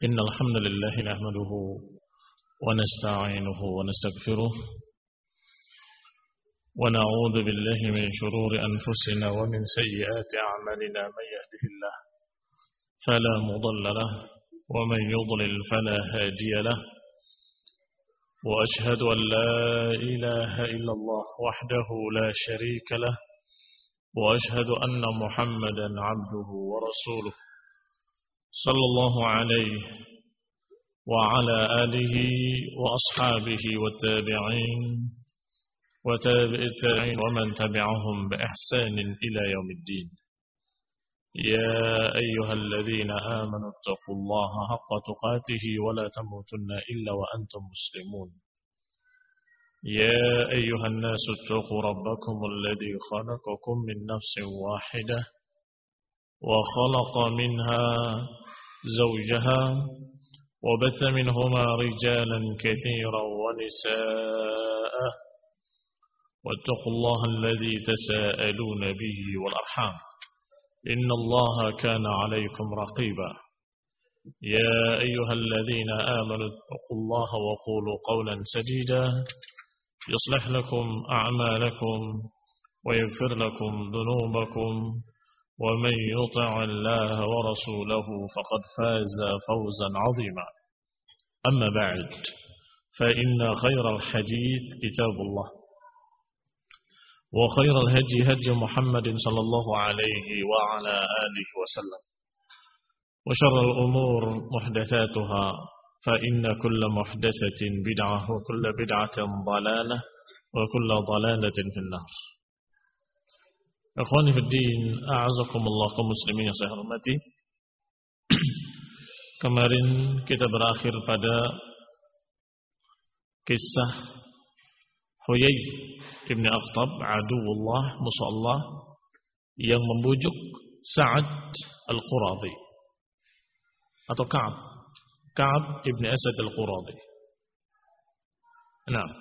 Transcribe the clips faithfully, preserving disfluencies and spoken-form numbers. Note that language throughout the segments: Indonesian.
إن الحمد لله نحمده ونستعينه ونستغفره ونعوذ بالله من شرور أنفسنا ومن سيئات أعمالنا. من يهده الله فلا مضل له ومن يضلل فلا هادي له، وأشهد أن لا إله إلا الله وحده لا شريك له، وأشهد أن محمدا عبده ورسوله صلى الله عليه وعلى آله وأصحابه والتابعين وتابع التابعين ومن تبعهم بإحسان إلى يوم الدين. يا أيها الذين آمنوا اتقوا الله حق تقاته ولا تموتن إلا وأنتم مسلمون. يا أيها الناس اتقوا ربكم الذي خلقكم من نفس واحدة وخلق منها زوجها وبث منهما رجالا كثيرا ونساء، واتقوا الله الذي تساءلون به والأرحام إن الله كان عليكم رقيبا. يا أيها الذين آمنوا اتقوا الله وقولوا قولا سديدا يصلح لكم أعمالكم ويغفر لكم ذنوبكم، ومن يطع الله ورسوله فقد فاز فوزا عظيما. أما بعد، فإن خير الحديث كتاب الله، وخير الهدي هدي محمد صلى الله عليه وعلى آله وسلم، وشر الأمور محدثاتها، فإن كل محدثة بدعة وكل بدعة ضلالة وكل ضلالة في النار. Ikhwani fiddin, a'azakumullah kaum muslimin yang saya hormati. Kemarin kita berakhir pada kisah Huyai ibn Akhtab, aduwullah, musuh Allah, yang membujuk Sa'ad al-Quradi atau Ka'ab Ka'ab ibn Asad al-Quradi. Nah,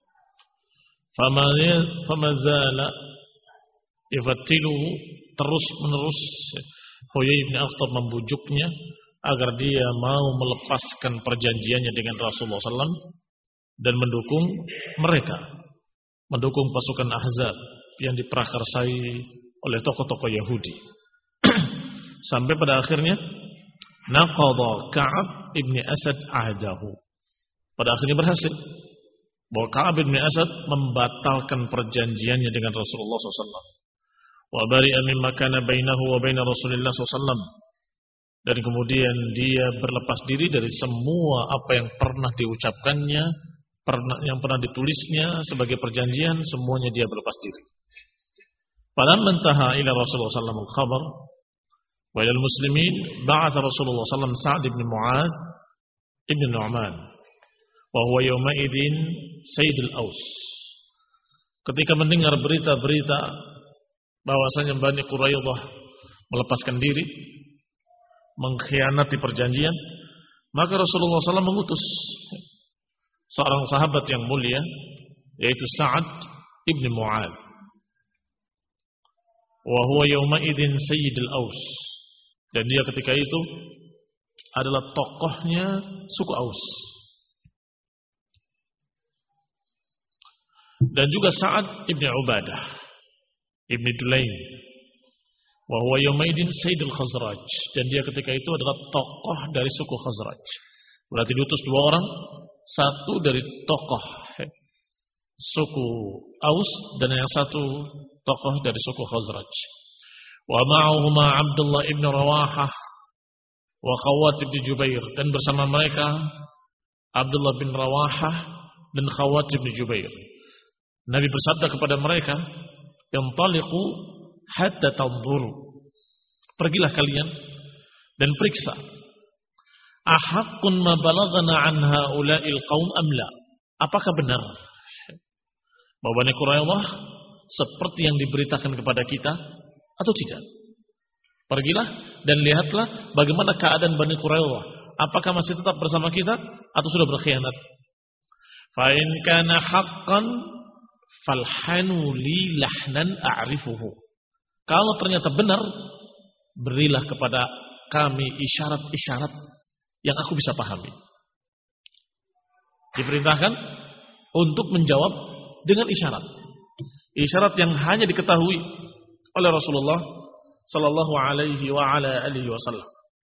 famazala yafatiluhu, terus menerus Huyai ibn Akhtab membujuknya agar dia mau melepaskan perjanjiannya dengan Rasulullah sallallahu alaihi wasallam dan mendukung mereka, mendukung pasukan Ahzab yang diprakarsai oleh tokoh-tokoh Yahudi. Sampai pada akhirnya naqadha Ka'ab ibn Asad ahdahu. Pada akhirnya berhasil bahwa Ka'ab ibn Asad membatalkan perjanjiannya dengan Rasulullah sallallahu alaihi wasallam. Wa bari'a mimma kana bainahu wa baina Rasulillah sallallahu alaihi wasallam. Dan kemudian dia berlepas diri dari semua apa yang pernah diucapkannya, pernah yang pernah ditulisnya sebagai perjanjian, semuanya dia berlepas diri. Falamma intaha ila Rasulullah sallallahu alaihi wasallam al-khabar wa ila al-muslimin, ba'atha Rasulullah sallallahu alaihi wasallam Sa'd ibn Mu'adh ibn Nu'man wa huwa yawma idzin Sayyid al-Aus. Ketika mendengar berita-berita bahwasanya Bani Quraidah melepaskan diri, mengkhianati perjanjian, maka Rasulullah sallallahu alaihi wasallam mengutus seorang sahabat yang mulia, yaitu Sa'ad ibn Mu'adh. Wa huwa yawma idzin Sayyid al-Aus. Dan dia ketika itu adalah tokohnya suku Aus. Dan juga Sa'ad ibn Ubadah Ibn Dulaim, wa huwa yawmaidin Sayyidul Khazraj, dan dia ketika itu adalah tokoh dari suku Khazraj. Berarti diutus dua orang, satu dari tokoh suku Aus dan yang satu tokoh dari suku Khazraj. Wa ma'ahuma Abdullah ibn Rawahah wa Khawat ibn Jubair, dan bersama mereka Abdullah bin Rawahah dan Khawat ibn Jubair. Nabi bersabda kepada mereka, "Intaliqu hatta tanzuru." Pergilah kalian dan periksa. Ahaqqun ma balaghana an haula'il qaum am la? Apakah benar bahwa Bani Quraidah seperti yang diberitakan kepada kita atau tidak? Pergilah dan lihatlah bagaimana keadaan Bani Quraidah. Apakah masih tetap bersama kita atau sudah berkhianat? Fa in kana haqqan falhanu li lahnan a'rifuhu. Kalau ternyata benar, berilah kepada kami isyarat-isyarat yang aku bisa pahami. Diperintahkan untuk menjawab dengan isyarat. Isyarat yang hanya diketahui oleh Rasulullah sallallahu alaihi wa ala alihi wasallam.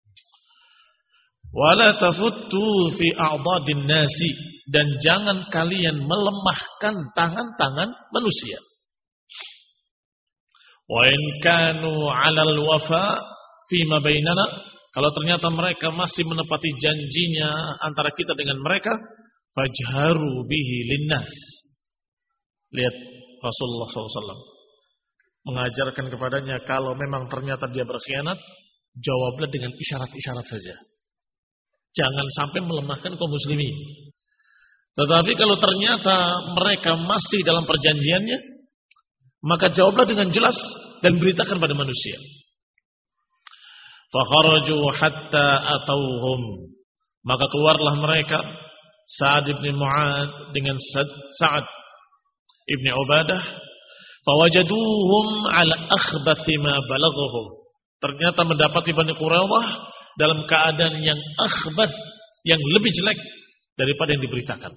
Wala tafuttu fi a'dadin nasi, dan jangan kalian melemahkan tangan-tangan manusia. Wa in kanu 'alal wafa fi ma bainana, kalau ternyata mereka masih menepati janjinya antara kita dengan mereka, fajharu bihi linnas. Lihat Rasulullah sallallahu alaihi wasallam mengajarkan kepadanya, kalau memang ternyata dia berkhianat, jawablah dengan isyarat-isyarat saja. Jangan sampai melemahkan kaum muslimin. Tetapi kalau ternyata mereka masih dalam perjanjiannya, maka jawablah dengan jelas dan beritakan pada manusia. Fakharaju hatta atauhum, maka keluarlah mereka, Sa'ad bin Mu'adz dengan Sa'ad bin Ubadah, fawajaduhum ala akhbathi ma balaghuhum. Ternyata mendapati Bani Quraidah dalam keadaan yang akhbath, yang lebih jelek daripada yang diberitakan.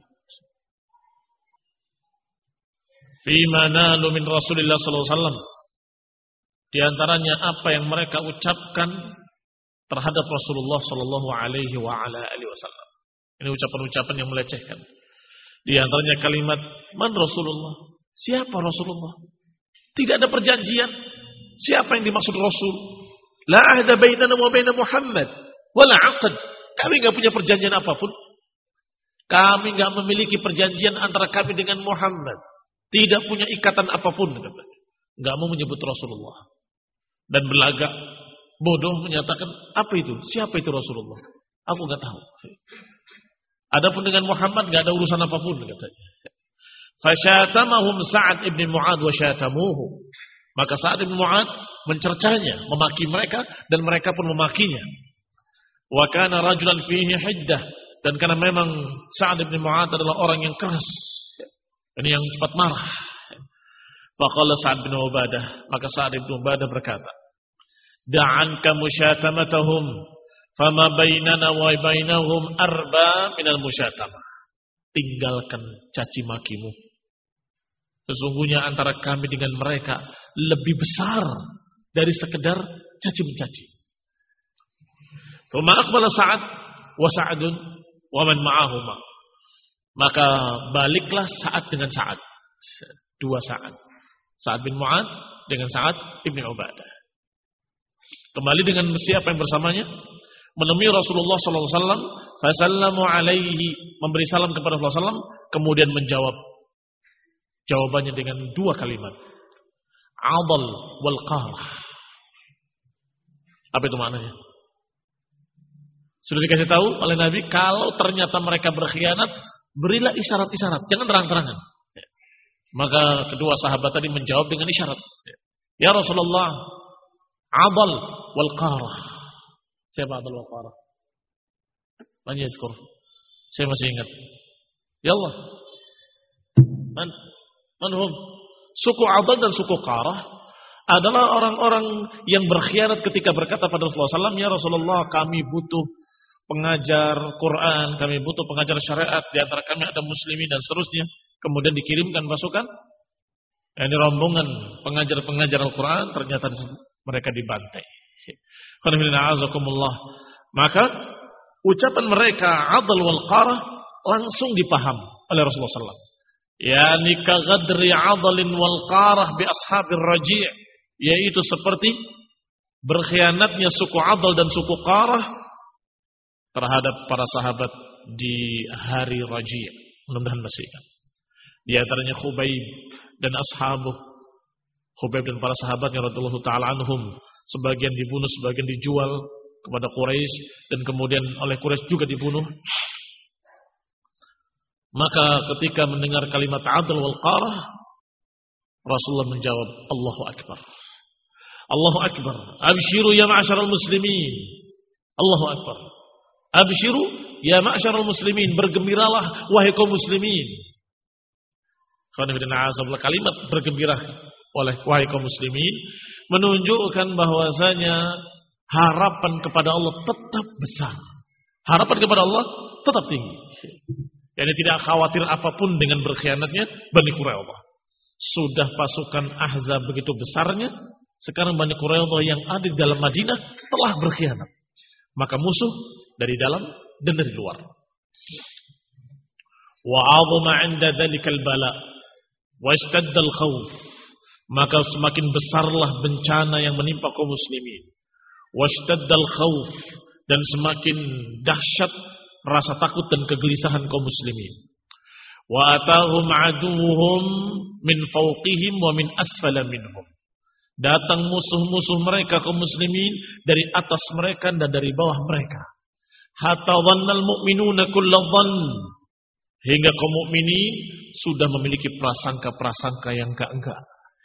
Fima nalu min Rasulillah sallallahu alaihi wasallam, di antaranya apa yang mereka ucapkan terhadap Rasulullah sallallahu alaihi wa ala alihi wasallam. Ini ucapan-ucapan yang melecehkan. Di antaranya kalimat man Rasulullah, siapa Rasulullah? Tidak ada perjanjian. Siapa yang dimaksud Rasul? La ahda bainana wa baina Muhammad wala aqd. Kami enggak punya perjanjian apapun. Kami enggak memiliki perjanjian antara kami dengan Muhammad. Tidak punya ikatan apapun, katanya. Enggak mau menyebut Rasulullah. Dan berlagak bodoh menyatakan, apa itu? Siapa itu Rasulullah? Aku enggak tahu. Adapun dengan Muhammad enggak ada urusan apapun, katanya. Fasyatamahum Sa'ad ibn Mu'adz wa syatamuhu. Maka Sa'ad bin Mu'adz mencercanya, memaki mereka, dan mereka pun memakinya. Wa kana rajulan fihi hiddah, dan karena memang Sa'ad bin Mu'adz adalah orang yang keras, ini yang cepat marah. Faqala Sa'ad bin Ubadah, maka Sa'ad bin Ubadah berkata, da'anka musyatamatahum, fama bainana wa bainahum arba minal musyatamah. Tinggalkan caci makimu. Sesungguhnya antara kami dengan mereka lebih besar dari sekedar caci mencaci. Thumma aqbala Sa'ad wa Sa'adun wa man ma'ahuma. Maka baliklah Sa'ad dengan Sa'ad. Dua Sa'ad. Sa'ad bin Mu'adz dengan Sa'ad ibn Ubadah. Kembali dengan siapa yang bersamanya? Menemui Rasulullah sallallahu alaihi wasallam, fasallamu alaihi, memberi salam kepada Rasulullah sallallahu alaihi wasallam, kemudian menjawab. Jawabannya dengan dua kalimat. Adal wal qarah. Apa itu maknanya? Sudah dikasih tahu oleh Nabi, kalau ternyata mereka berkhianat, berilah isyarat-isyarat, jangan terang-terangan. Maka kedua sahabat tadi menjawab dengan isyarat. Ya Rasulullah, adal wal qarah. Siapa adal wal qarah? Man yadhkur? Saya masih ingat. Ya Allah. Man Manhum, suku Adal dan suku Qarah adalah orang-orang yang berkhianat ketika berkata pada Rasulullah sallallahu alaihi wasallam, ya Rasulullah, kami butuh pengajar Quran, kami butuh pengajar syariat, di antara kami ada muslimin dan seterusnya. Kemudian dikirimkan pasukan, ini rombongan pengajar-pengajar Al-Quran, ternyata mereka dibantai. Maka ucapan mereka Adal wal Qarah langsung dipaham oleh Rasulullah sallallahu alaihi wasallam. Yani kaghadri adalin wal qarah bi ashabir raji', yaitu seperti berkhianatnya suku Adal dan suku Qarah terhadap para sahabat di hari Raji'. Mudah-mudahan masih ingat. Di antaranya Khubayb dan ashabuh. Khubayb dan para sahabatnya radhiyallahu taala anhum, sebagian dibunuh, sebagian dijual kepada Quraisy, dan kemudian oleh Quraisy juga dibunuh. Maka ketika mendengar kalimat Adal wal Qarah, Rasulullah menjawab, Allahu Akbar. Allahu Akbar. Abshiru ya ma'asyaral muslimin. Allahu Akbar. Abshiru ya ma'asyaral muslimin. Bergembiralah wahai kaum muslimin. Kalimat bergembira oleh wahai kaum muslimin menunjukkan bahwasanya harapan kepada Allah tetap besar. Harapan kepada Allah tetap tinggi. Yani tidak khawatir apapun dengan berkhianatnya Bani Quraidah. Sudah pasukan Ahzab begitu besarnya, sekarang Bani Quraidah yang ada di dalam Madinah telah berkhianat. Maka musuh dari dalam dan dari luar. Wa 'azama 'inda dzalikal bala wa ishtadda al-khawf. Maka semakin besarlah bencana yang menimpa kaum muslimin. Wa ishtadda al-khawf, dan semakin dahsyat rasa takut dan kegelisahan kaum muslimin. Wa atahum 'aduwwuhum min fawqihim wa min asfala minhum. Datang musuh-musuh mereka kaum muslimin dari atas mereka dan dari bawah mereka. Hatta dhannal mu'minuna kulla dhann. Hingga kaum mukminin sudah memiliki prasangka-prasangka yang enggak-enggak.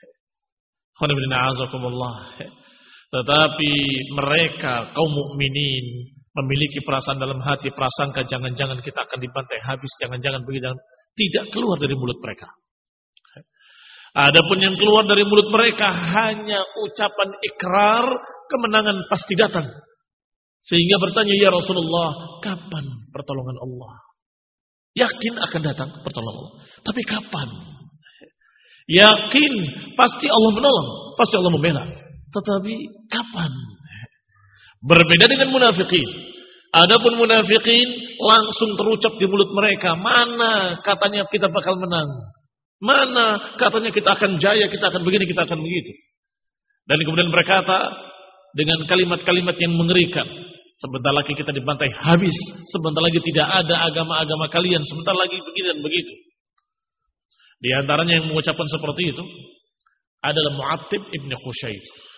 Tetapi mereka kaum mukminin memiliki perasaan dalam hati, prasangka jangan-jangan kita akan dibantai habis, jangan-jangan begitu, tidak keluar dari mulut mereka. Adapun yang keluar dari mulut mereka hanya ucapan ikrar, kemenangan pasti datang. Sehingga bertanya, ya Rasulullah, kapan pertolongan Allah? Yakin akan datang pertolongan Allah, tapi kapan? Yakin pasti Allah menolong, pasti Allah membela, tetapi kapan? Berbeda dengan munafikin. Adapun munafikin langsung terucap di mulut mereka, mana katanya kita bakal menang, mana katanya kita akan jaya, kita akan begini, kita akan begitu. Dan kemudian berkata dengan kalimat-kalimat yang mengerikan, sebentar lagi kita dibantai habis, sebentar lagi tidak ada agama-agama kalian, sebentar lagi begini dan begitu. Di antaranya yang mengucapkan seperti itu adalah Mu'attib ibn Qushayr.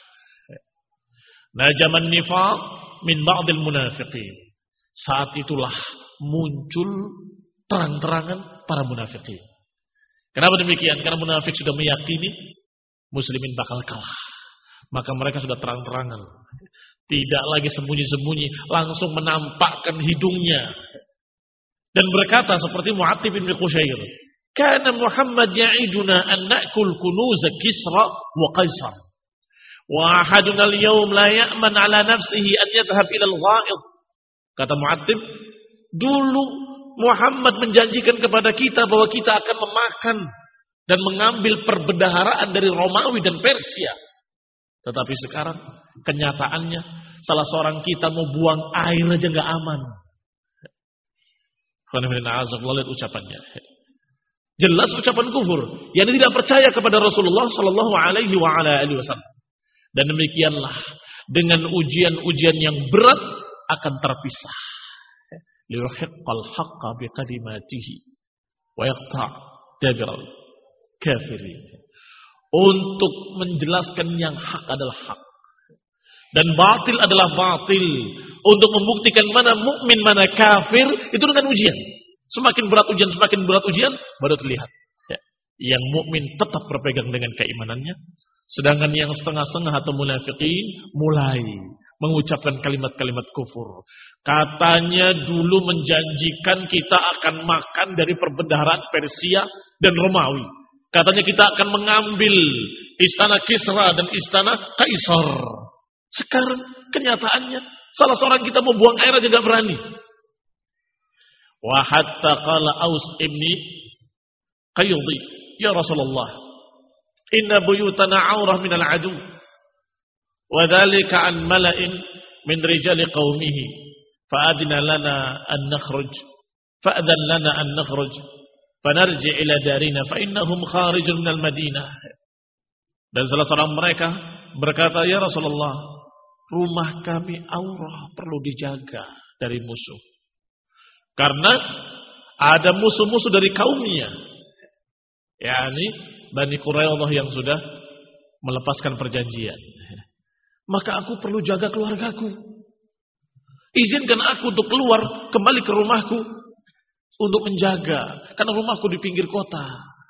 Najaman nifaq min ba'dil munafiqin. Saat itulah muncul terang-terangan para munafiqin. Kenapa demikian? Karena munafik sudah meyakini muslimin bakal kalah. Maka mereka sudah terang-terangan. Tidak lagi sembunyi-sembunyi, langsung menampakkan hidungnya. Dan berkata seperti Mu'attib bin Qushayr, "Kana Muhammad ya'iduna an na'kul kunuz Kisra wa Qaisar. Wa ahaduna al-yawm la ya'man 'ala nafsihi an yadhhab ila al-gha'id." Kata Mu'attib, dulu Muhammad menjanjikan kepada kita bahwa kita akan memakan dan mengambil perbendaharaan dari Romawi dan Persia. Tetapi sekarang kenyataannya salah seorang kita mau buang air aja nggak aman. Lihat ucapannya. Jelas ucapan kufur. Yang tidak percaya kepada Rasulullah Sallallahu Alaihi Wasallam. Dan demikianlah dengan ujian-ujian yang berat akan terpisah. Liyuhiqqal haqqa biqalimatihi wa yaqta' dabiral kafirin. Untuk menjelaskan yang hak adalah hak dan batil adalah batil, untuk membuktikan mana mukmin mana kafir, itu dengan ujian. Semakin berat ujian, semakin berat ujian, baru terlihat yang mukmin tetap berpegang dengan keimanannya, sedangkan yang setengah-setengah atau munafikin mulai mengucapkan kalimat-kalimat kufur. Katanya dulu menjanjikan kita akan makan dari perbendaharaan Persia dan Romawi. Katanya kita akan mengambil istana Kisra dan istana Kaisar. Sekarang kenyataannya salah seorang kita mau buang air aja gak berani. Wa hatta qala Aus ibni Qayyudi, ya Rasulullah, inna buyutana aurah minal adu, wa dhalika an mala'in min rijali qawmihi, fa'adina lana an nakhruj, fa'adan lana an nakhruj, fanarji ila darina fa innahum kharijun minal Madinah. Dan salah seorang mereka berkata, ya Rasulullah, rumah kami aurah, perlu dijaga dari musuh. Karena ada musuh-musuh dari kaumnya, yakni Bani Quraidah yang sudah melepaskan perjanjian. Maka aku perlu jaga keluargaku. Izinkan aku untuk keluar kembali ke rumahku untuk menjaga, karena rumahku di pinggir kota.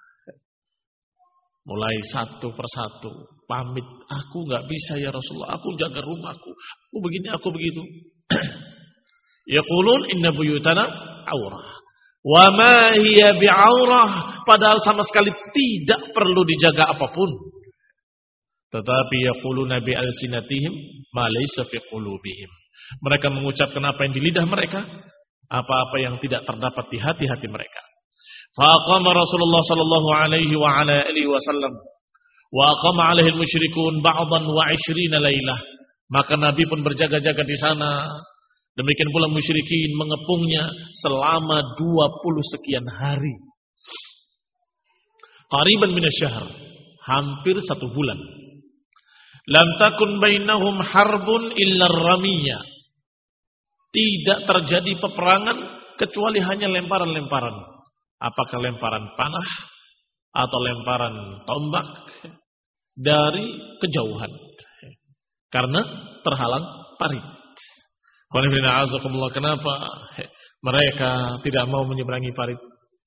Mulai satu persatu pamit, aku nggak bisa ya Rasulullah, aku jaga rumahku, aku begini, aku begitu. Yaqulun inna buyutana aurah, wa ma hiya bi'aurah, padahal sama sekali tidak perlu dijaga apapun. Tetapi yaquluna bi alsinatihim ma laysa fi qulubihim, Mereka mengucapkan apa yang di lidah mereka, apa-apa yang tidak terdapat di hati-hati mereka. Faqama Rasulullah sallallahu alaihi wa ala alihi wasallam wa aqama alaihi al-musyrikun ba'dan wa ishrina lailah. Maka Nabi pun berjaga-jaga di sana. Demikian pula musyrikin mengepungnya selama dua puluh sekian hari. Qariban minasyahr, hampir satu bulan. Lam takun bainahum harbun illa ramiyah. Tidak terjadi peperangan kecuali hanya lemparan-lemparan. Apakah lemparan panah atau lemparan tombak dari kejauhan. Karena terhalang parit. Kenapa mereka tidak mau menyeberangi parit?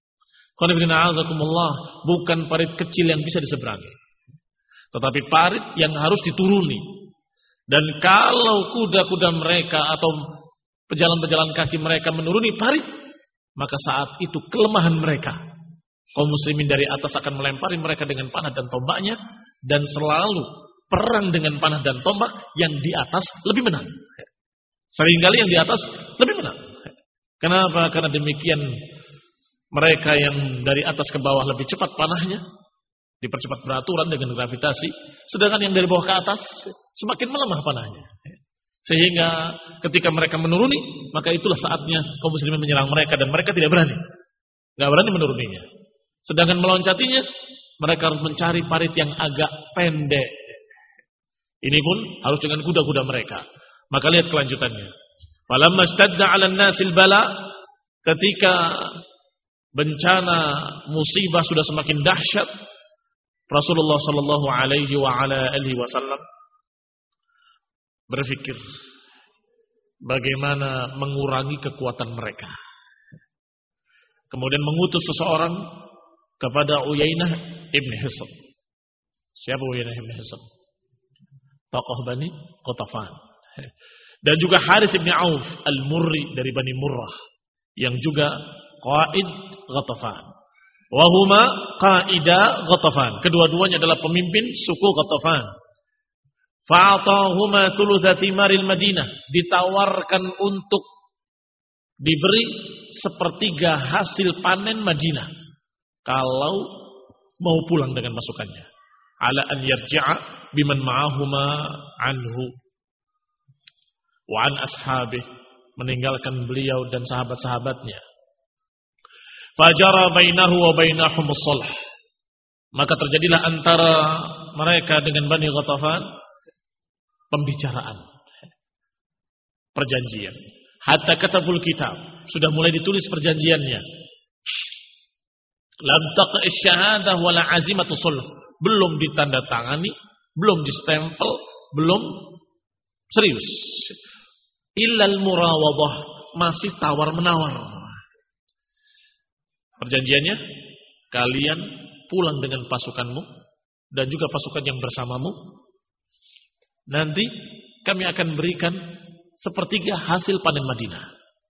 Bukan parit kecil yang bisa diseberangi, tetapi parit yang harus dituruni. Dan kalau kuda-kuda mereka atau pejalan-pejalan kaki mereka menuruni parit, maka saat itu kelemahan mereka, kaum muslimin dari atas akan melempari mereka dengan panah dan tombaknya, dan selalu perang dengan panah dan tombak yang di atas lebih menang. Seringkali yang di atas lebih menang. Kenapa? Karena demikian mereka yang dari atas ke bawah lebih cepat panahnya, dipercepat beraturan dengan gravitasi, sedangkan yang dari bawah ke atas semakin melemah panahnya. Sehingga ketika mereka menuruni, maka itulah saatnya kaum muslimin menyerang mereka, dan mereka tidak berani, nggak berani menuruninya. Sedangkan meloncatinya, mereka harus mencari parit yang agak pendek. Ini pun harus dengan kuda-kuda mereka. Maka lihat kelanjutannya. Falamma ishtadda 'alan nasil bala, ketika bencana musibah sudah semakin dahsyat, Rasulullah sallallahu alaihi wa ala alihi wasallam berpikir bagaimana mengurangi kekuatan mereka. Kemudian mengutus seseorang kepada Uyainah ibn Hisn. Siapa Uyainah ibn Hisn? Tokoh Bani Qatafan. Dan juga Harits ibn Auf al-Murri dari Bani Murrah, yang juga qaid Ghatafan. Wa huma qaida Ghatafan. Kedua-duanya adalah pemimpin suku Ghatafan. Fa'atahuma thulutsati maril Madinah, ditawarkan untuk diberi sepertiga hasil panen Madinah kalau mau pulang dengan pasukannya. Ala an yarji'a biman ma'ahuma anhu wa an ashabih, meninggalkan beliau dan sahabat-sahabatnya. Fajara bainahu wa bainahum as-sulh, maka terjadilah antara mereka dengan Bani Ghatafan pembicaraan, perjanjian. Hatta katabul kitab, sudah mulai ditulis perjanjiannya. Lam taqi syahadah wala azimatu sulh, belum ditandatangani, belum distempel, belum serius. Illal murawadah, masih tawar-menawar. Perjanjiannya, kalian pulang dengan pasukanmu dan juga pasukan yang bersamamu. Nanti kami akan berikan sepertiga hasil panen Madinah.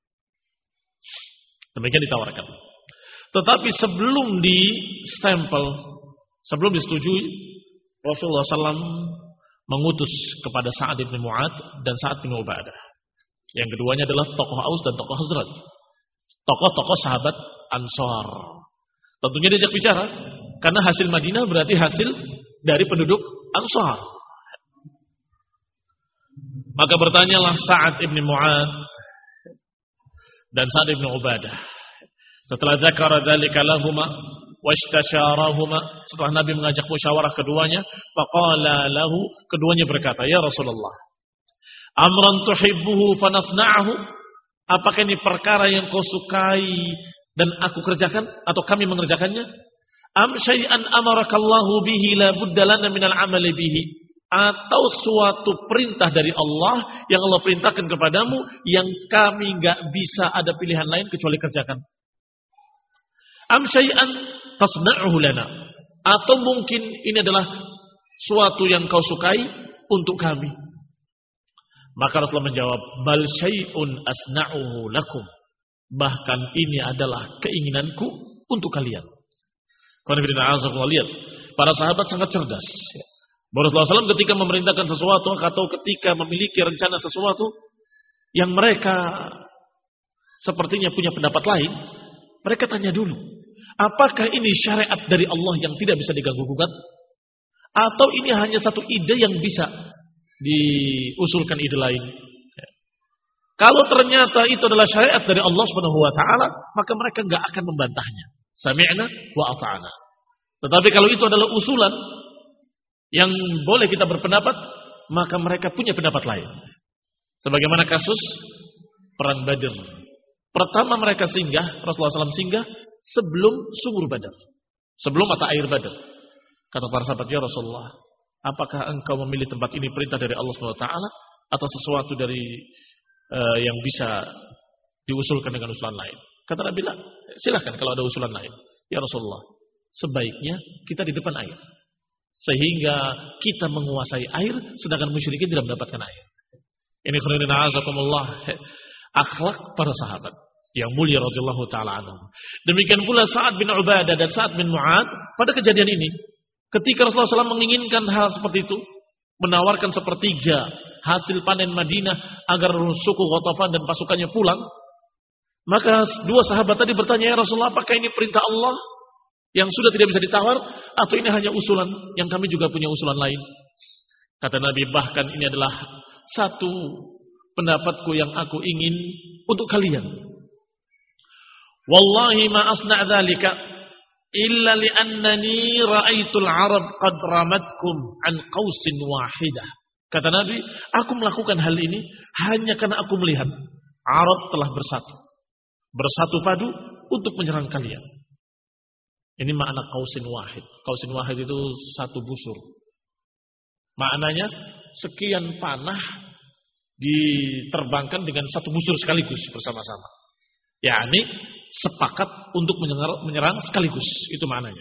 Demikian ditawarkan. Tetapi sebelum di stempel, sebelum disetujui, Rasulullah sallallahu alaihi wasallam mengutus kepada Sa'ad bin Mu'adz dan Sa'ad bin Ubadah. Yang keduanya adalah tokoh Aus dan tokoh Khazraj, tokoh-tokoh sahabat Ansar. Tentunya diajak bicara, karena hasil Madinah berarti hasil dari penduduk Ansar. Maka bertanyalah Sa'ad bin Mu'adz dan Sa'ad bin Ubadah. Setelah zakara dzalika lahuma wastasharahuma, setelah Nabi mengajak musyawarah keduanya, faqala lahu, keduanya berkata, ya Rasulullah, amran tuhibbuhu fanasna'ahu, apakah ini perkara yang kau sukai dan aku kerjakan atau kami mengerjakannya? Am syai'an amarakallahu bihi la budda lana minal amali bihi, atau suatu perintah dari Allah yang Allah perintahkan kepadamu yang kami enggak bisa ada pilihan lain kecuali kerjakan. Am syai'an tasna'uhu lana, atau mungkin ini adalah suatu yang kau sukai untuk kami. Maka Rasulullah menjawab, bal syai'un asna'uhu lakum, bahkan ini adalah keinginanku untuk kalian. Lihat, para sahabat sangat cerdas. Rasulullah shallallahu alaihi wasallam ketika memerintahkan sesuatu atau ketika memiliki rencana sesuatu, yang mereka sepertinya punya pendapat lain, mereka tanya dulu, apakah ini syariat dari Allah yang tidak bisa diganggu-gugat? Atau ini hanya satu ide yang bisa diusulkan ide lain? Kalau ternyata itu adalah syariat dari Allah Subhanahu wa taala, maka mereka enggak akan membantahnya. Sami'na wa ata'na. Tetapi kalau itu adalah usulan yang boleh kita berpendapat, maka mereka punya pendapat lain. Sebagaimana kasus perang Badar. Pertama mereka singgah, Rasulullah shallallahu alaihi wasallam singgah sebelum sumur Badar, sebelum mata air Badar. Kata para sahabat, ya Rasulullah, apakah engkau memilih tempat ini perintah dari Allah Subhanahu wa taala atau sesuatu dari uh, yang bisa diusulkan dengan usulan lain? Kata Nabi, silahkan kalau ada usulan lain. Ya Rasulullah, sebaiknya kita di depan air, sehingga kita menguasai air, sedangkan musyrikin tidak mendapatkan air. Ini khairin a'azakumullah, akhlak para sahabat yang mulia radhiyallahu taala anhum. Demikian pula Sa'ad bin Ubadah dan Sa'ad bin Mu'adz pada kejadian ini, ketika Rasulullah shallallahu alaihi wasallam menginginkan hal seperti itu, menawarkan sepertiga hasil panen Madinah agar suku Ghatafan dan pasukannya pulang, maka dua sahabat tadi bertanya, ya Rasulullah, apakah ini perintah Allah yang sudah tidak bisa ditawar, atau ini hanya usulan yang kami juga punya usulan lain? Kata Nabi, bahkan ini adalah satu pendapatku yang aku ingin untuk kalian. Wallahi ma asna' dzalika illa li'annani ra'aitul Arab qad ramatkum an qausin wahidah. Kata Nabi, aku melakukan hal ini hanya karena aku melihat Arab telah bersatu, bersatu padu untuk menyerang kalian. Ini makna qausin wahid. Qausin wahid itu satu busur. Maknanya sekian panah diterbangkan dengan satu busur sekaligus bersama-sama. yakni sepakat untuk menyerang, menyerang sekaligus, itu maknanya.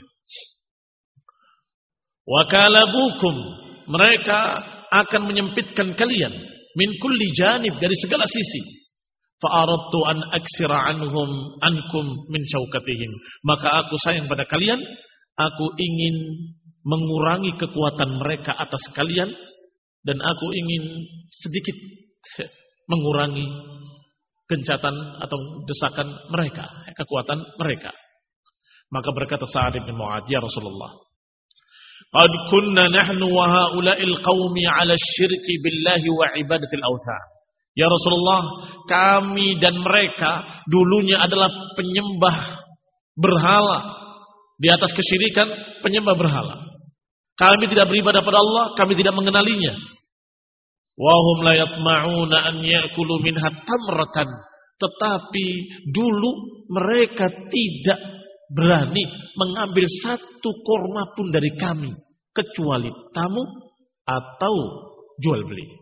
Wa kalabukum, mereka akan menyempitkan kalian min kulli janib, dari segala sisi. Fa aradtu an aksira anhum ankum min syaukatihim, maka aku sayang pada kalian, aku ingin mengurangi kekuatan mereka atas kalian, dan aku ingin sedikit mengurangi gencatan atau desakan mereka, kekuatan mereka. Maka berkata Sa'ad bin Mu'adz, ya Rasulullah, qad kunna nahnu wa ha'ula'il qaumi 'ala syirki billahi wa ibadatil awthan. Ya Rasulullah, kami dan mereka dulunya adalah penyembah berhala, di atas kesyirikan, penyembah berhala. Kami tidak beribadah pada Allah, kami tidak mengenalinya. Wa hum la yatma'una an ya'kulu minha tamratan. Tetapi dulu mereka tidak berani mengambil satu korma pun dari kami, kecuali tamu atau jual beli.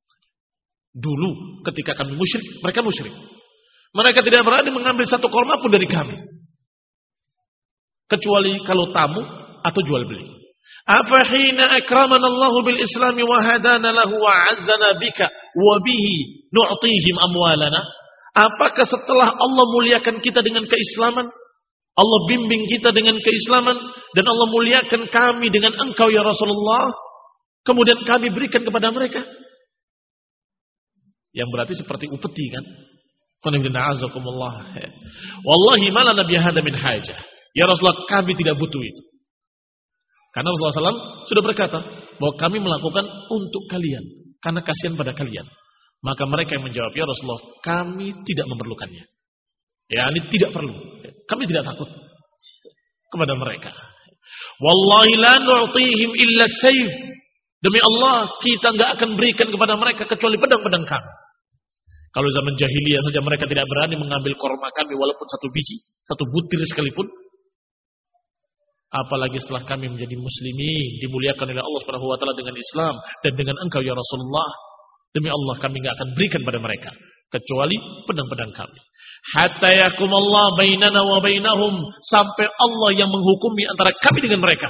Dulu ketika kami musyrik, mereka musyrik. Mereka tidak berani mengambil satu korma pun dari kami, kecuali kalau tamu atau jual beli. Apa hina akramana Allah bil Islam wa hadana lahu wa azzana bika wa bihi nu'tihim amwalana? Apakah setelah Allah muliakan kita dengan keislaman, Allah bimbing kita dengan keislaman, dan Allah muliakan kami dengan engkau ya Rasulullah, kemudian kami berikan kepada mereka? Yang berarti seperti upeti kan? Wallahi ma lana bi hada min hajah. Ya Rasulullah, kami tidak butuh itu. Karena Rasulullah shallallahu alaihi wasallam sudah berkata bahwa kami melakukan untuk kalian, karena kasihan pada kalian. Maka mereka yang menjawab, ya Rasulullah, kami tidak memerlukannya. Ya, ini tidak perlu. Kami tidak takut kepada mereka. Wallahi la nu'tihim illa sayf. Demi Allah, kita enggak akan berikan kepada mereka kecuali pedang-pedang kami. Kalau zaman jahiliyah saja mereka tidak berani mengambil korma kami walaupun satu biji, satu butir sekalipun. Apalagi setelah kami menjadi muslimin, dimuliakan oleh Allah Subhanahu wa taala dengan Islam dan dengan engkau ya Rasulullah, demi Allah kami enggak akan berikan pada mereka kecuali pedang-pedang kami. Hatta yakumallah bainana wa bainahum, sampai Allah yang menghukumi antara kami dengan mereka.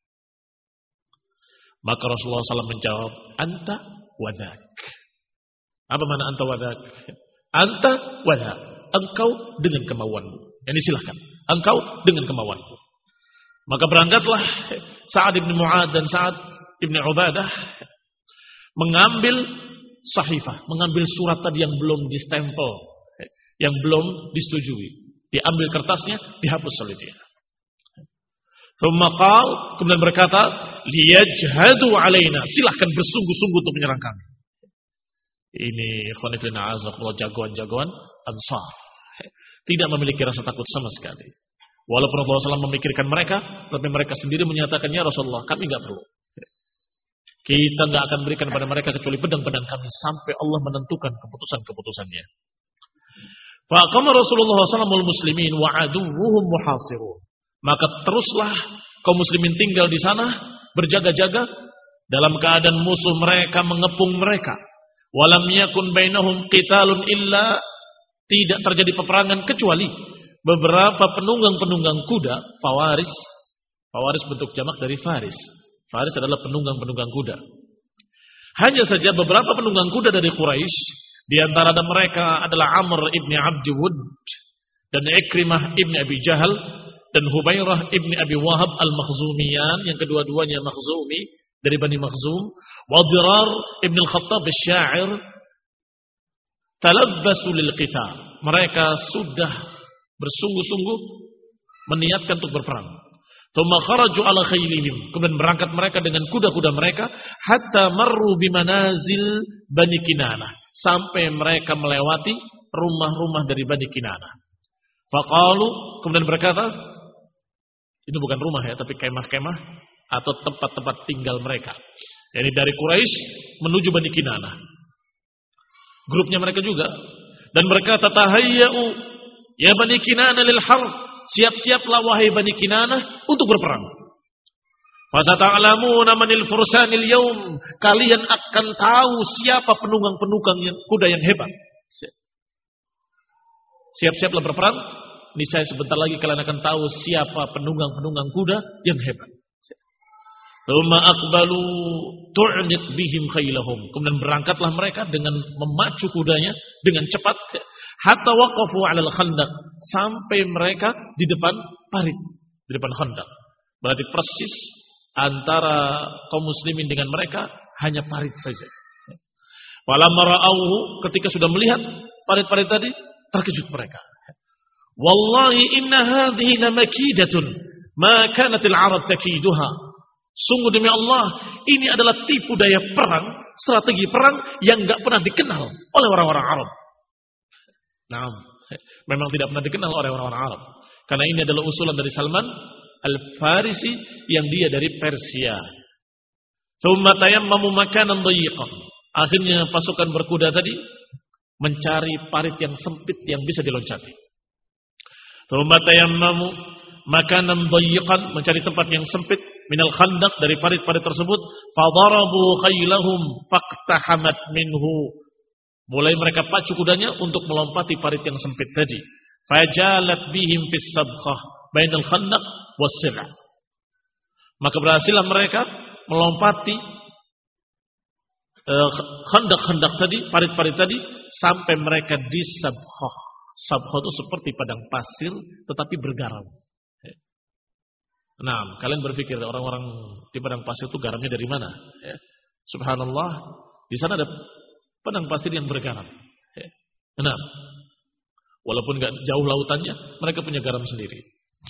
Maka Rasulullah shallallahu alaihi wasallam menjawab, anta wadak. Apa mana anta wadak? Anta wadak, engkau dengan kemauanmu. Ini silahkan, engkau dengan kemauanmu. Maka berangkatlah Sa'ad bin Mu'adz dan Sa'ad bin Ubadah mengambil sahifah, mengambil surat tadi yang belum distempel, yang belum disetujui. Diambil kertasnya, dihapus solidnya. Tsumma qal, kemudian berkata, liyajhadu alaina, silahkan bersungguh-sungguh untuk menyerang kami. Ini ikhwanifillah a'azakumullah, jagoan-jagoan Ansar. Tidak memiliki rasa takut sama sekali. Walaupun Rasulullah shallallahu alaihi wasallam memikirkan mereka, tapi mereka sendiri menyatakan, ya Rasulullah, kami enggak perlu. Kita enggak akan berikan pada mereka kecuali pedang-pedang kami sampai Allah menentukan keputusan-keputusannya. Faqama Rasulullah shallallahu alaihi wasallam muslimin wa aduwwuhum muhasirun. Maka teruslah kaum muslimin tinggal di sana berjaga-jaga dalam keadaan musuh mereka mengepung mereka. Walam yakun bainahum qitalun illa, tidak terjadi peperangan kecuali beberapa penunggang-penunggang kuda, fawaris. Fawaris bentuk jamak dari faris. Faris adalah penunggang-penunggang kuda. Hanya saja beberapa penunggang kuda dari Quraisy, di antara mereka adalah Amr ibn Abdi Wud dan Ikrimah ibn Abi Jahal dan Hubairah ibn Abi Wahab al-Makhzumiyan, yang kedua-duanya Makhzumi dari Bani Makhzum, wa Dirar ibn al-Khattab asy-Sya'ir, talabbasu lil qital. Mereka sudah bersungguh-sungguh meniatkan untuk berperang. Tsumma kharaju ala khailihim, kemudian berangkat mereka dengan kuda-kuda mereka, hatta marru bimanazil Bani Kinanah, sampai mereka melewati rumah-rumah dari Bani Kinanah. Faqalu, kemudian berkata, itu bukan rumah ya, tapi kemah-kemah atau tempat-tempat tinggal mereka. Yani dari Quraisy menuju Bani Kinanah. Grupnya mereka juga. Dan berkata, tahayya'u ya Bani Kinanah lil harb, siap-siaplah wahai Bani Kinanah untuk berperang. Fasata'lamuna manil fursanil yaum, kalian akan tahu siapa penunggang-penunggang yang kuda yang hebat. Siap-siaplah berperang, niscaya sebentar lagi kalian akan tahu siapa penunggang-penunggang kuda yang hebat. Tsumma aqbalu tu'niq bihim khailahum, kemudian berangkatlah mereka dengan memacu kudanya dengan cepat, hatta waqafu 'alal khandaq, sampai mereka di depan parit, di depan khandaq. Berarti persis antara kaum muslimin dengan mereka hanya parit saja. Falamma ra'awhu, ketika sudah melihat parit-parit tadi, terkejut mereka. Wallahi inna hadhihi lamakidatun ma kanatil 'arab takiduha. Sungguh demi Allah, ini adalah tipu daya perang, strategi perang yang enggak pernah dikenal oleh orang-orang Arab. Nah, memang tidak pernah dikenal oleh orang-orang Arab. Karena ini adalah usulan dari Salman Al-Farisi yang dia dari Persia. Tsumma tayammamu makanan dhayiqan. Akhirnya pasukan berkuda tadi mencari parit yang sempit yang bisa diloncati. Tsumma tayammamu makanan dhayiqan, mencari tempat yang sempit minal khandaq, dari parit-parit tersebut. Fadarabu khailahum faqtahamat minhu, mulai mereka pacu kudanya untuk melompati parit yang sempit tadi. Fajalat bihim fis sabkhah bainal khandaq was sirah, maka berhasillah mereka melompati uh, khandaq-khandaq tadi, parit-parit tadi, sampai mereka di sabkhah. Sabkhah itu seperti padang pasir tetapi bergaram. Nah, kalian berpikir orang-orang di padang pasir itu garamnya dari mana? Ya. Subhanallah, di sana ada padang pasir yang bergaram. Ya. Nah, walaupun nggak jauh lautannya, mereka punya garam sendiri.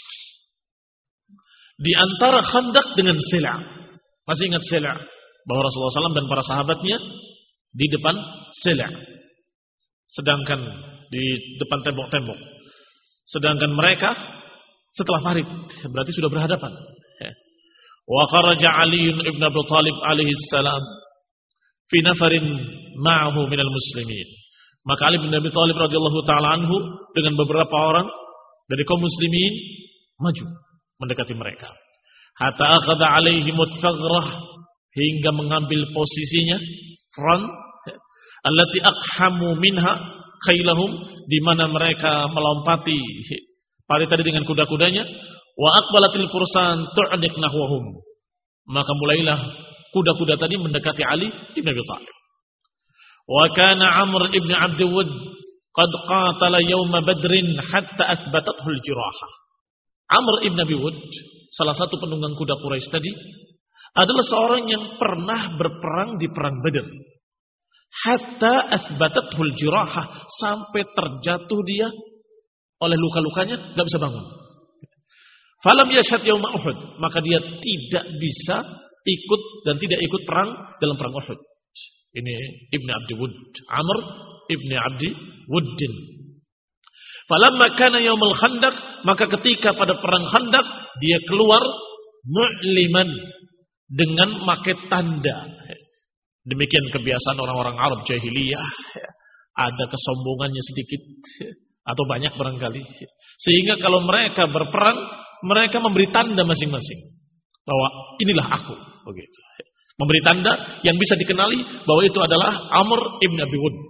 Di antara khandak dengan sila, masih ingat sila bahwa Rasulullah shallallahu alaihi wasallam dan para sahabatnya di depan sila, sedangkan di depan tembok-tembok, sedangkan mereka setelah parit, berarti sudah berhadapan. Wa kharaja Ali ibn Abi Thalib alaihi salam fi nafarin ma'ahu minal muslimin. Maka Ali bin Abi Thalib radhiyallahu taala anhu dengan beberapa orang dari kaum muslimin maju mendekati mereka. Hatta akhadha alaihim ats-tsagrah, hingga mengambil posisinya front allati aqhamu minha khailahum, di mana mereka melompati parit tadi dengan kuda-kudanya. Wa aqbalatil fursan tu'niq nahwahum, maka mulailah kuda-kuda tadi mendekati Ali ibn Abi Thalib. Wa kana Amr ibn Abdi Wud qad qatala yawma Badrin hatta athbatathu al-jiraha. Amr ibn Abi Wud, salah satu penunggang kuda Quraisy tadi, adalah seorang yang pernah berperang di perang Badr, hatta athbatathul jirahah, sampai terjatuh dia oleh luka-lukanya, enggak bisa bangun. Falam yashhad yaum Uhud, maka dia tidak bisa ikut dan tidak ikut perang dalam perang Uhud. Ini Ibn Abdi Wud, Amr Ibn Abdi Wuddin. Falamma kana yaumul Khandaq, maka ketika pada perang Khandaq dia keluar mu'liman, dengan makai tanda. Demikian kebiasaan orang-orang Arab jahiliyah, ada kesombongannya sedikit atau banyak barangkali, sehingga kalau mereka berperang mereka memberi tanda masing-masing bahwa inilah aku, begitu. Memberi tanda yang bisa dikenali bahwa itu adalah Amr ibn Abi Wud.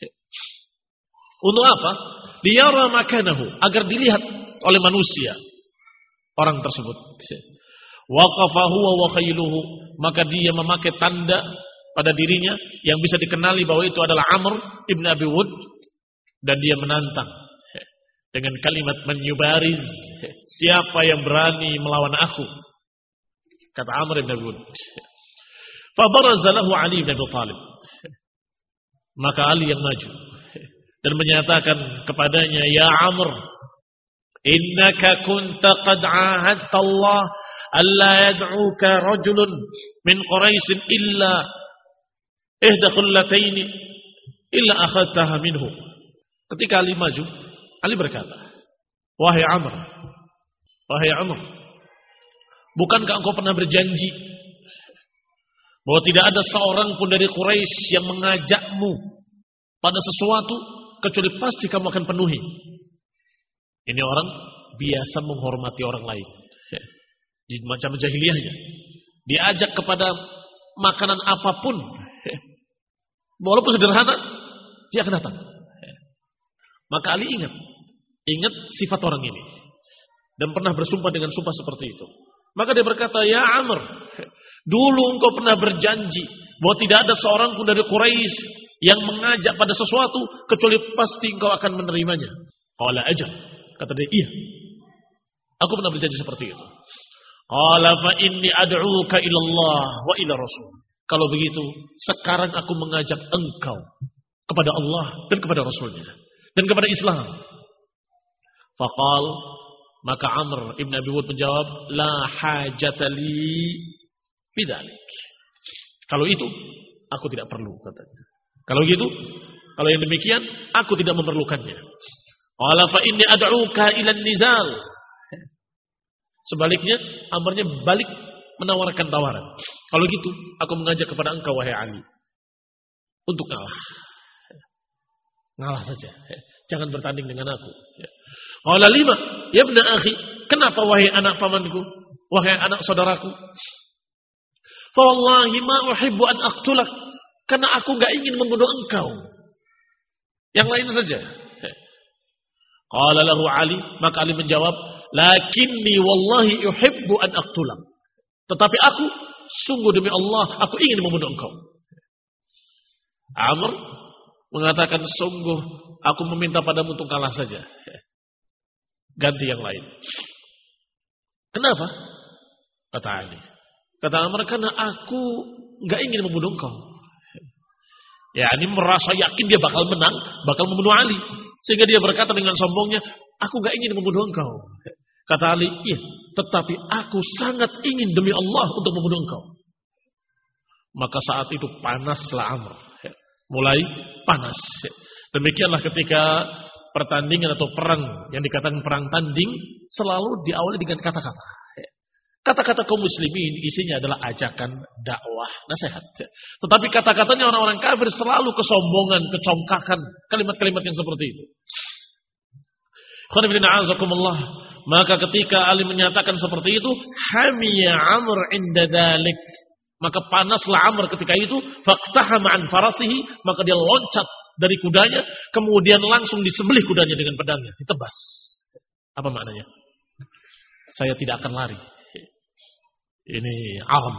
Untuk apa? Liyara makanahu, agar dilihat oleh manusia orang tersebut. Waqafa huwa wa khailuhu, maka dia memakai tanda pada dirinya yang bisa dikenali bahwa itu adalah Amr ibn Abi Wud, dan dia menantang dengan kalimat menyubariz, siapa yang berani melawan aku, kata Amr ibn Abi Wud. Fabaraza lahu Ali bin Abi Thalib, maka Ali yang maju dan menyatakan kepadanya, ya Amr, innaka kunta qad ahadta Allah alla yad'uka rajulun min Quraisy illa ihda qullataini illa akhadtaha minhu. Ketika Ali maju, Ali berkata, wahai Amr, wahai Amr, bukankah engkau pernah berjanji bahwa tidak ada seorang pun dari Quraisy yang mengajakmu pada sesuatu kecuali pasti kamu akan penuhi. Ini orang biasa menghormati orang lain. Di macam jahiliyahnya, diajak kepada makanan apapun, walaupun sederhana, dia akan datang. Maka Ali ingat, ingat sifat orang ini, dan pernah bersumpah dengan sumpah seperti itu. Maka dia berkata, ya Amr, dulu engkau pernah berjanji bahwa tidak ada seorang pun dari Quraisy yang mengajak pada sesuatu kecuali pasti engkau akan menerimanya. Qala ajal, kata dia, iya, aku pernah berjanji seperti itu. Qala fa inni ad'uka ila Allah wa ila Rasul. Kalau begitu, sekarang aku mengajak engkau kepada Allah dan kepada Rasulnya dan kepada Islam. Faqal, maka Amr ibn Abi Wud menjawab, la hajata li bidzalik. Kalau itu, aku tidak perlu, katanya. Kalau gitu, kalau yang demikian, aku tidak memerlukannya. Qala fa inni ad'uka ila nizal. Sebaliknya, Amrnya balik menawarkan tawaran. Kalau gitu, aku mengajak kepada engkau, wahai Ali, untuk kalah. Ngalah saja. Jangan bertanding dengan aku. Qala lima, ya ibna akhi, kenapa wahai anak pamanku, wahai anak saudaraku? Fa wallahi ma uhibbu an aqtulak, karena aku enggak ingin membunuh engkau. Yang lain saja. Qala lahu Ali, maka Ali menjawab, lakinni wallahi uhibbu an aqtulak. Tetapi aku, sungguh demi Allah, aku ingin membunuh engkau. Amr mengatakan, sungguh aku meminta padamu untuk kalah saja. Ganti yang lain. Kenapa? Kata Ali. Kata Amr, karena aku gak ingin membunuh engkau. Ya, ini merasa yakin dia bakal menang, bakal membunuh Ali. Sehingga dia berkata dengan sombongnya, aku gak ingin membunuh engkau. Kata Ali, iya, tetapi aku sangat ingin demi Allah untuk membunuh engkau. Maka saat itu panaslah Amr. Mulai panas. Demikianlah ketika pertandingan atau perang yang dikatakan perang tanding selalu diawali dengan kata-kata. Kata-kata kaum muslimin isinya adalah ajakan, dakwah, nasihat. Tetapi kata-katanya orang-orang kafir selalu kesombongan, kecongkakan, kalimat-kalimat yang seperti itu. Maka ketika Ali menyatakan seperti itu, hamiya Amr inda dzalik, maka panaslah Amr ketika itu, faqtahama an farasihi, maka dia loncat dari kudanya, kemudian langsung disembelih kudanya dengan pedangnya, ditebas. Apa maknanya? Saya tidak akan lari. Ini alam.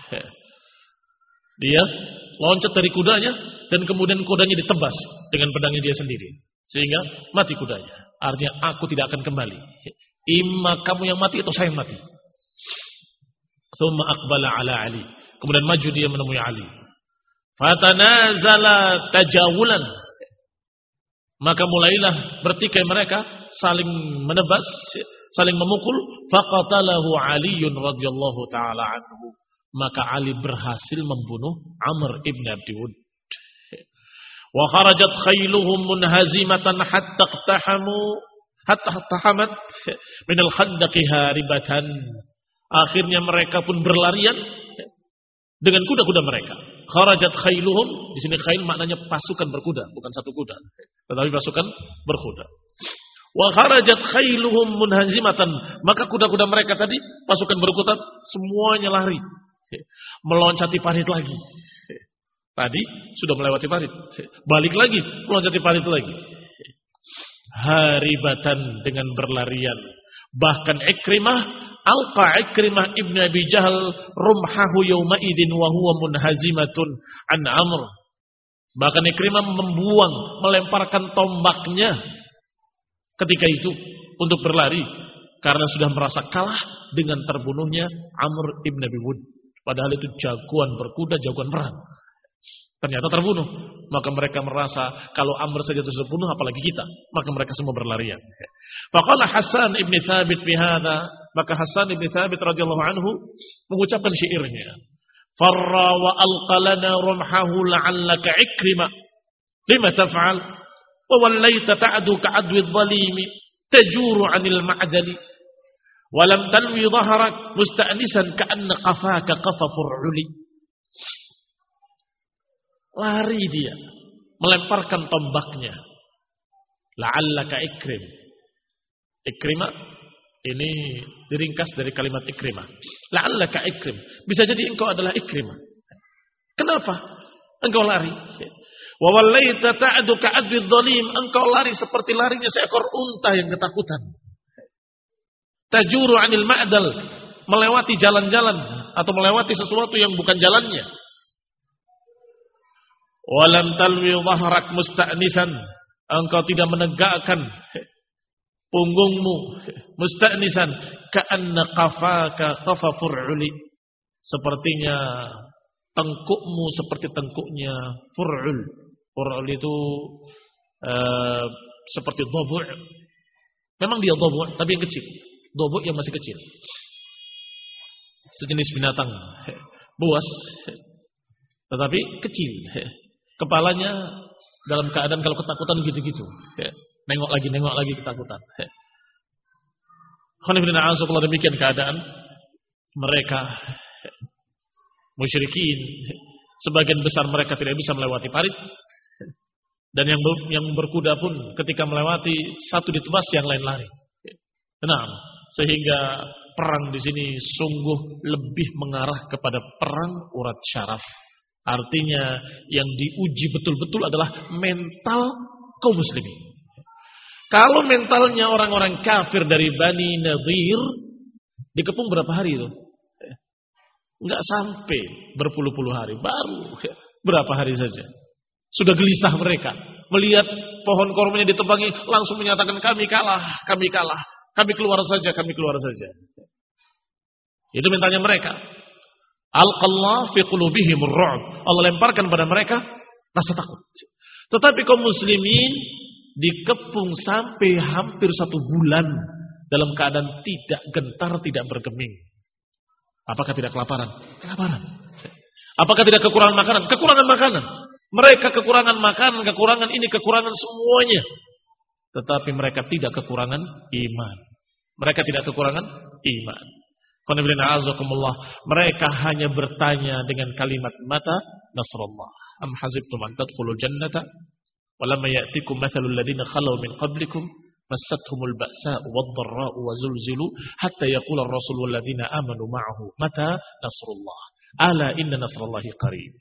Dia loncat dari kudanya dan kemudian kudanya ditebas dengan pedangnya dia sendiri, sehingga mati kudanya. Artinya aku tidak akan kembali. Imma kamu yang mati atau saya yang mati. Tsumma aqbala ala Ali. Kemudian maju dia menemui Ali. Fatanazala tajawulan. Maka mulailah bertikai mereka, saling menebas, saling memukul. Faqatalahu Aliun radhiyallahu taala anhu. Maka Ali berhasil membunuh Amr ibn Abdi Wud. Wa kharajat khailuhum munhazimatan hatta iqtahamu hatta iqtahamat min al-khandaqi haribatan. Akhirnya mereka pun berlarian dengan kuda-kuda mereka. Kharajat khailuhum, di sini khail maknanya pasukan berkuda, bukan satu kuda, tetapi pasukan berkuda. Wa kharajat khailuhum munhazimatan, maka kuda-kuda mereka tadi, pasukan berkuda semuanya lari, meloncati parit lagi. Tadi sudah melewati parit, balik lagi meloncati parit lagi. Haribatan, dengan berlarian. Bahkan Ikrimah, alqa Ikrimah ibn Abi Jahal rumhahu yawma idin wa huwa munhazimatun an Amr. Bahkan Ikrimah membuang, melemparkan tombaknya ketika itu untuk berlari karena sudah merasa kalah dengan terbunuhnya Amr ibn Abi Wud. Padahal itu jagoan berkuda, jagoan perang. Ternyata terbunuh. Maka mereka merasa kalau Amr saja terbunuh, apalagi kita. Maka mereka semua berlarian. Faqala Hasan ibn Thabit fi hadza, maka Hasan ibn Thabit radhiyallahu anhu mengucapkan syairnya. Farra wa alqalana rumhahu la'allaka Ikrimah. Lima taf'al? Wa wallaita ta'du ka'adwi adh-dhalimi tajuru 'anil ma'dali. Wa lam tanwi dhahrak musta'nisan ka'anna qafaka qafa fur'uli. Lari dia, melemparkan tombaknya. La'allaka Ikrim. Ikrimah ini diringkas dari kalimat Ikrimah. La'allaka Ikrim. Bisa jadi engkau adalah Ikrimah. Kenapa? Engkau lari. Wa wallaita ta'du ka'adwi adh-dhalim. Engkau lari seperti larinya seekor unta yang ketakutan. Tajuru 'anil ma'dal, melewati jalan-jalan atau melewati sesuatu yang bukan jalannya. Walam talwi dhahrak musta'nisan, engkau tidak menegakkan punggungmu musta'nisan ka'anna qafaka qafa fur'uli, sepertinya tengkukmu seperti tengkuknya fur'ul. Fur'ul itu uh, seperti dhabu'. Memang dia dhabu', tapi yang kecil. Dhabu' yang masih kecil. Sejenis binatang buas, tetapi kecil. Kepalanya dalam keadaan kalau ketakutan gitu-gitu. Nengok lagi, nengok lagi ketakutan. Alhamdulillah, demikian keadaan mereka musyrikin. Sebagian besar mereka tidak bisa melewati parit. Dan yang yang berkuda pun ketika melewati satu ditebas, yang lain lari. Nah, sehingga perang di sini sungguh lebih mengarah kepada perang urat syaraf. Artinya yang diuji betul-betul adalah mental kaum muslimin. Kalau mentalnya orang-orang kafir dari Bani Nadir dikepung berapa hari itu? Enggak sampai berpuluh-puluh hari, baru berapa hari saja. Sudah gelisah mereka melihat pohon kormanya ditebangi, langsung menyatakan kami kalah, kami kalah, kami keluar saja, kami keluar saja. Itu mentalnya mereka. Alqallah fi qulubihimur ru'b. Allah lemparkan pada mereka rasa takut. Tetapi kaum muslimin dikepung sampai hampir satu bulan dalam keadaan tidak gentar, tidak bergeming. Apakah tidak kelaparan? Kelaparan. Apakah tidak kekurangan makanan? Kekurangan makanan. Mereka kekurangan makanan, kekurangan ini, kekurangan semuanya. Tetapi mereka tidak kekurangan iman. Mereka tidak kekurangan iman. Mereka hanya bertanya dengan kalimat mata nasrullah. Am hasibtum an tadkhulul jannata walamma ya'tikum mathalul ladzina khalu min qablikum massathumul ba'sa'u wad-dharra'u wa zulzilu hatta yaqula ar-rasul wal ladzina amanu ma'ahu mata nasrullah ala inna nasrallahi qarib.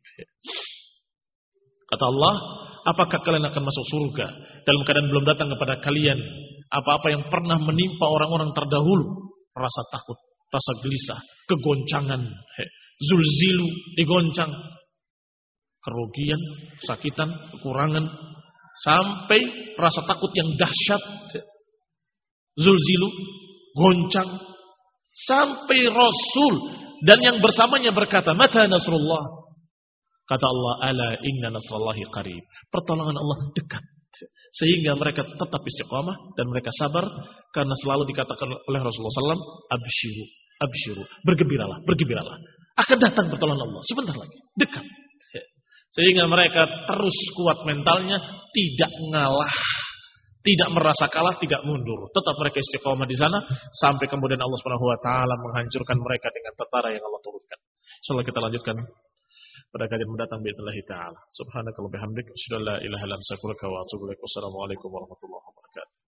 Kata Allah, apakah kalian akan masuk surga dalam keadaan belum datang kepada kalian apa-apa yang pernah menimpa orang-orang terdahulu? Rasa takut, rasa gelisah, kegoncangan, zulzilu, digoncang, kerugian, kesakitan, kekurangan, sampai rasa takut yang dahsyat, zulzilu, goncang, sampai Rasul dan yang bersamanya berkata, mata nasrullah, Kata Allah, ala inna nasrallahi qarib. Pertolongan Allah dekat. Sehingga mereka tetap istiqamah dan mereka sabar karena selalu dikatakan oleh Rasulullah shallallahu alaihi wasallam, abshiru, abshiru, bergembiralah, bergembiralah. Akan datang pertolongan Allah sebentar lagi, dekat. Sehingga mereka terus kuat mentalnya, tidak ngalah, tidak merasa kalah, tidak mundur. Tetap mereka istiqamah di sana sampai kemudian Allah Subhanahu wa taala menghancurkan mereka dengan tentara yang Allah turunkan. Insyaallah kita lanjutkan pada kajian mendatang biidznillah taala. Subhanakallahumma bihamdika asyhadu an la ilaha illa anta astaghfiruka wa atubu ilaik. Wassalamualaikum warahmatullahi wabarakatuh.